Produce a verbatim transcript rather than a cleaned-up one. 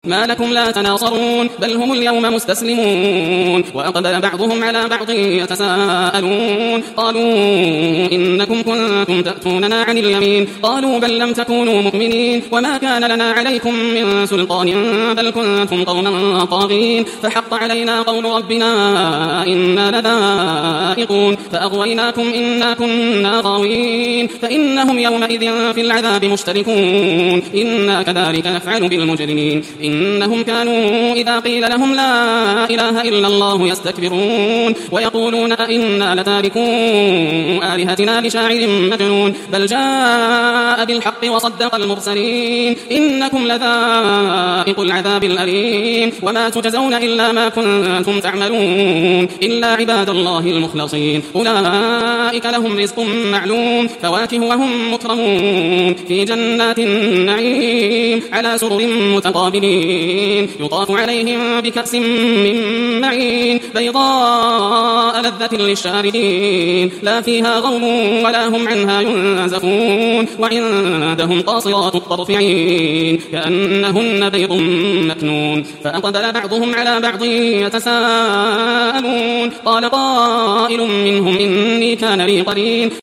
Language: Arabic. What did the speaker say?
ما لكم لا تناصرون بل هم اليوم مستسلمون وأقبل بعضهم على بعض يتساءلون قالوا إنكم كنتم تأتوننا عن اليمين قالوا بل لم تكونوا مؤمنين وما كان لنا عليكم من سلطان بل كنتم قوما طاغين فحق علينا قول ربنا إنا لذائقون فأغويناكم إنا كنا غاوين فإنهم يومئذ في العذاب مشتركون إنا كذلك نفعل بالمجرمين إنهم كانوا إذا قيل لهم لا إله إلا الله يستكبرون ويقولون أئنا لتاركو آلهتنا لشاعر مجنون بل جاء بالحق وصدق المرسلين إنكم لذائق العذاب الأليم وما تجزون إلا ما كنتم تعملون إلا عباد الله المخلصين أولئك لهم رزق معلوم فواكه وهم مكرمون في جنات النعيم على سرر متقابلين يطاف عليهم بكأس من معين بيضاء لذة للشاربين لا فيها غول ولا هم عنها ينزفون وعندهم قاصرات الطرف عين كأنهن بيض مكنون فأقبل بعضهم على بعض يتساءلون قال قائل منهم إني كان لي قرين